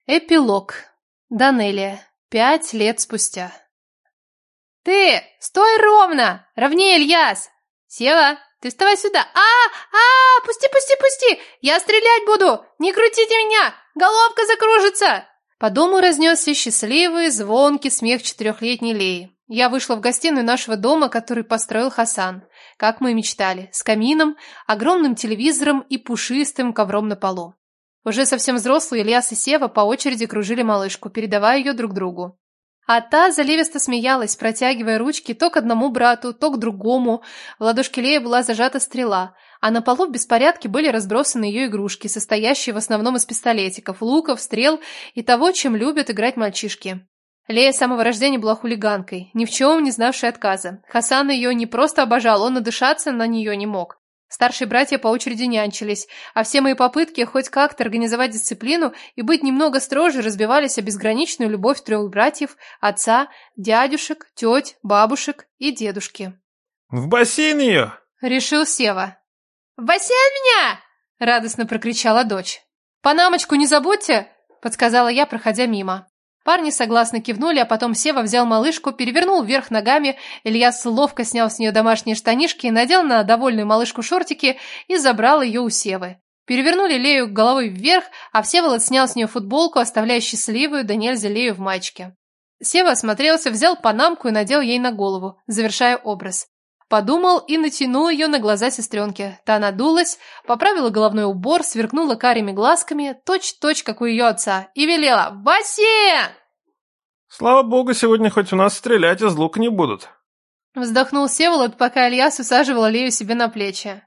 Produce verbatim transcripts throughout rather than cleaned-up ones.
Эпилог. Данелия. Пять лет спустя. «Ты! Стой ровно! Ровнее, Ильяс! Сева, ты вставай сюда! А, а, пусти, пусти, пусти! Я стрелять буду! Не крутите меня! Головка закружится!» По дому разнесся счастливый, звонкий смех четырехлетней Леи. Я вышла в гостиную нашего дома, который построил Хасан, как мы и мечтали, с камином, огромным телевизором и пушистым ковром на полу. Уже совсем взрослые Ильяс и Сева по очереди кружили малышку, передавая ее друг другу. А та заливисто смеялась, протягивая ручки то к одному брату, то к другому. В ладошке Леи была зажата стрела, а на полу в беспорядке были разбросаны ее игрушки, состоящие в основном из пистолетиков, луков, стрел и того, чем любят играть мальчишки. Лея с самого рождения была хулиганкой, ни в чем не знавшей отказа. Хасан ее не просто обожал, он надышаться на нее не мог. Старшие братья по очереди нянчились, а все мои попытки хоть как-то организовать дисциплину и быть немного строже разбивались о безграничную любовь трех братьев, отца, дядюшек, теть, бабушек и дедушки. «В бассейн ее!» — решил Сева. «В бассейн меня!» — радостно прокричала дочь. «Панамочку не забудьте!» — подсказала я, проходя мимо. Парни согласно кивнули, а потом Сева взял малышку, перевернул вверх ногами, Ильяс ловко снял с нее домашние штанишки, надел на довольную малышку шортики и забрал ее у Севы. Перевернули Лею головой вверх, а Всеволод снял с нее футболку, оставляя счастливую да нельзя Лею в маечке. Сева осмотрелся, взял панамку и надел ей на голову, завершая образ. Подумал и натянул ее на глаза сестренки. Та надулась, поправила головной убор, сверкнула карими глазками, точь-точь, как у ее отца, и велела: «В бассейн!» «Слава богу, сегодня хоть у нас стрелять из лука не будут». Вздохнул Всеволод, пока Ильяс усаживала Лею себе на плечи.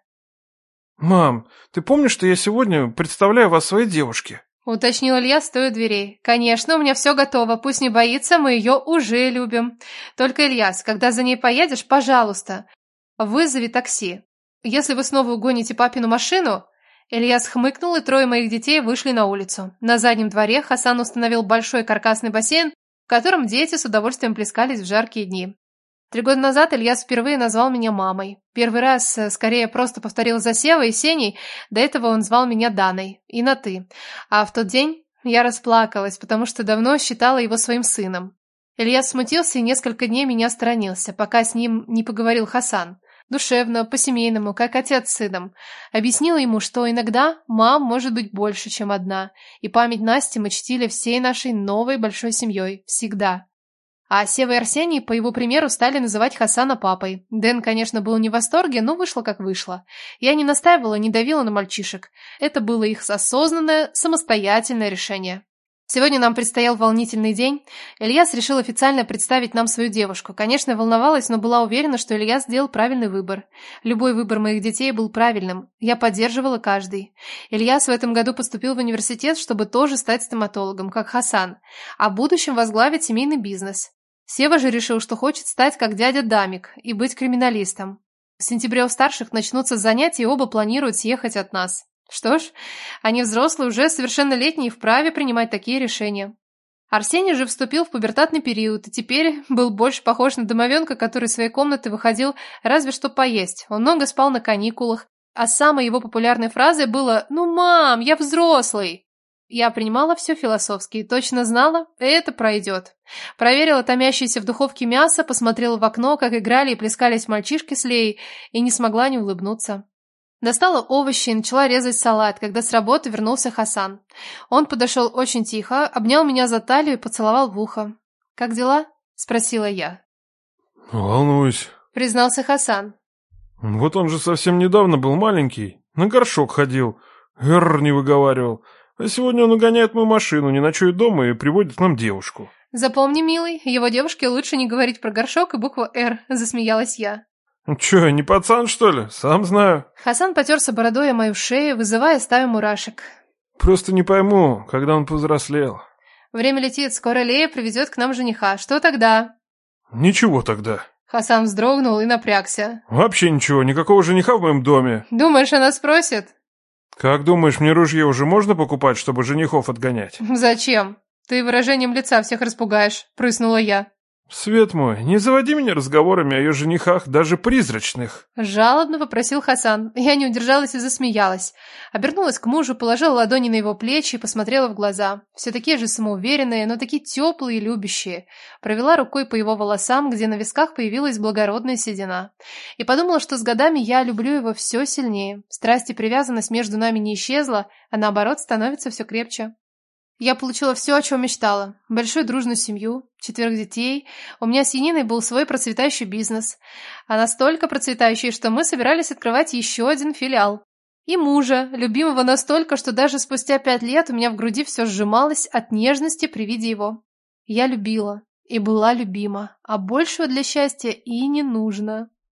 «Мам, ты помнишь, что я сегодня представляю вас своей девушке?» Уточнил Ильяс, стоя у дверей. «Конечно, у меня все готово, пусть не боится, мы ее уже любим. Только, Ильяс, когда за ней поедешь, пожалуйста, вызови такси. Если вы снова угоните папину машину...» Ильяс хмыкнул, и трое моих детей вышли на улицу. На заднем дворе Хасан установил большой каркасный бассейн, в котором дети с удовольствием плескались в жаркие дни. Три года назад Ильяс впервые назвал меня мамой. Первый раз, скорее, просто повторил за Севой и Сеней, до этого он звал меня Даной, и на «ты». А в тот день я расплакалась, потому что давно считала его своим сыном. Ильяс смутился и несколько дней меня сторонился, пока с ним не поговорил Хасан. Душевно, по-семейному, как отец с сыном. Объяснила ему, что иногда мам может быть больше, чем одна, и память Насти мы чтили всей нашей новой большой семьей, всегда. А Сева и Арсений, по его примеру, стали называть Хасана папой. Дэн, конечно, был не в восторге, но вышло как вышло. Я не настаивала, не давила на мальчишек. Это было их осознанное, самостоятельное решение. Сегодня нам предстоял волнительный день. Ильяс решил официально представить нам свою девушку. Конечно, волновалась, но была уверена, что Ильяс сделал правильный выбор. Любой выбор моих детей был правильным. Я поддерживала каждый. Ильяс в этом году поступил в университет, чтобы тоже стать стоматологом, как Хасан, а в будущем возглавить семейный бизнес. Сева же решил, что хочет стать как дядя Дамик и быть криминалистом. В сентябре у старших начнутся занятия, и оба планируют съехать от нас. Что ж, они взрослые, уже совершеннолетние и вправе принимать такие решения. Арсений же вступил в пубертатный период и теперь был больше похож на домовенка, который из своей комнаты выходил разве что поесть. Он много спал на каникулах, а самой его популярной фразой было «Ну, мам, я взрослый!». Я принимала все философски и точно знала, это пройдет. Проверила томящееся в духовке мясо, посмотрела в окно, как играли и плескались мальчишки с Леей, и не смогла не улыбнуться. Достала овощи и начала резать салат, когда с работы вернулся Хасан. Он подошел очень тихо, обнял меня за талию и поцеловал в ухо. «Как дела?» – спросила я. «Волнуюсь», – признался Хасан. «Вот он же совсем недавно был маленький, на горшок ходил, «р» не выговаривал. А сегодня он угоняет мою машину, не ночует дома и приводит к нам девушку». «Запомни, милый, его девушке лучше не говорить про горшок и букву «Р», – засмеялась я. «Че, не пацан, что ли? Сам знаю». Хасан потерся бородой о мою шею, вызывая стаю мурашек. «Просто не пойму, когда он повзрослел». «Время летит, скоро Лея приведет к нам жениха. Что тогда?» «Ничего тогда». Хасан вздрогнул и напрягся. «Вообще ничего, никакого жениха в моем доме». «Думаешь, она спросит?» «Как думаешь, мне ружье уже можно покупать, чтобы женихов отгонять?» «Зачем? Ты выражением лица всех распугаешь», — прыснула я. Свет мой, не заводи меня разговорами о ее женихах, даже призрачных. Жалобно попросил Хасан. Я не удержалась и засмеялась. Обернулась к мужу, положила ладони на его плечи и посмотрела в глаза. Все такие же самоуверенные, но такие теплые и любящие. Провела рукой по его волосам, где на висках появилась благородная седина. И подумала, что с годами я люблю его все сильнее. Страсть и привязанность между нами не исчезла, а наоборот становится все крепче. Я получила все, о чем мечтала. Большую дружную семью, четверых детей. У меня с Яниной был свой процветающий бизнес. А настолько процветающий, что мы собирались открывать еще один филиал. И мужа, любимого настолько, что даже спустя пять лет у меня в груди все сжималось от нежности при виде его. Я любила и была любима, а большего для счастья и не нужно.